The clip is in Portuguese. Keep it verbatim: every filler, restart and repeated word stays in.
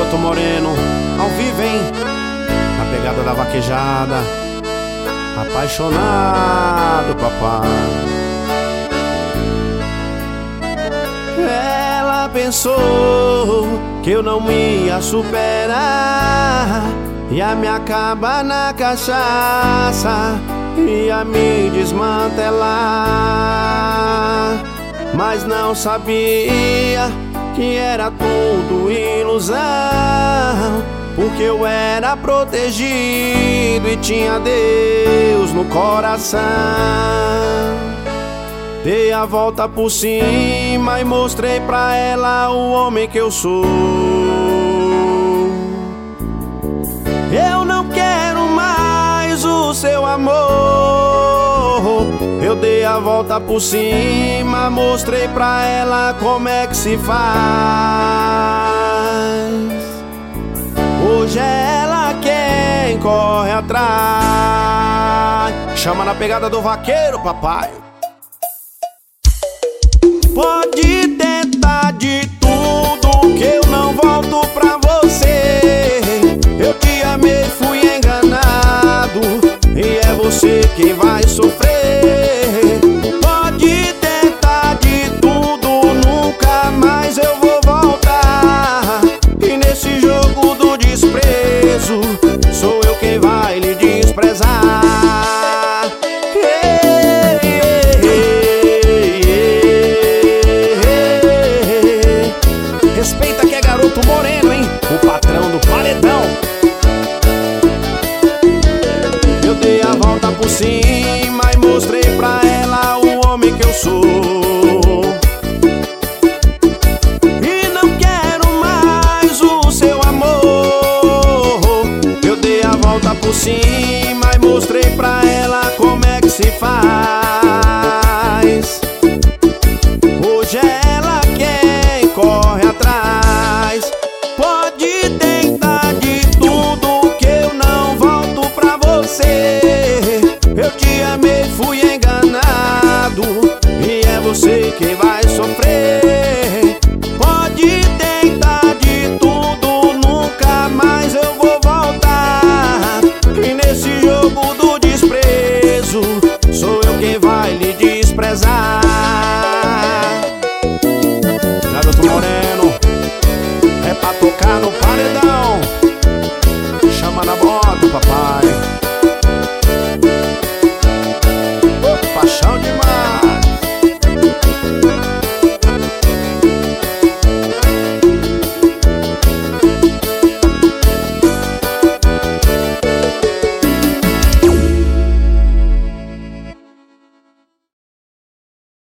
Garoto Moreno, ao vivo, hein? Na pegada da vaquejada, apaixonado, papai. Ela pensou que eu não ia superar, ia me acabar na cachaça, ia me desmantelar. Mas não sabia que era tudo ilusão, porque eu era protegido e tinha Deus no coração. Dei a volta por cima e mostrei pra ela o homem que eu sou. Eu não quero mais o seu amor. Eu dei a volta por cima, mostrei pra ela como é que se faz. Hoje é ela quem corre atrás. Chama na pegada do vaqueiro, papai.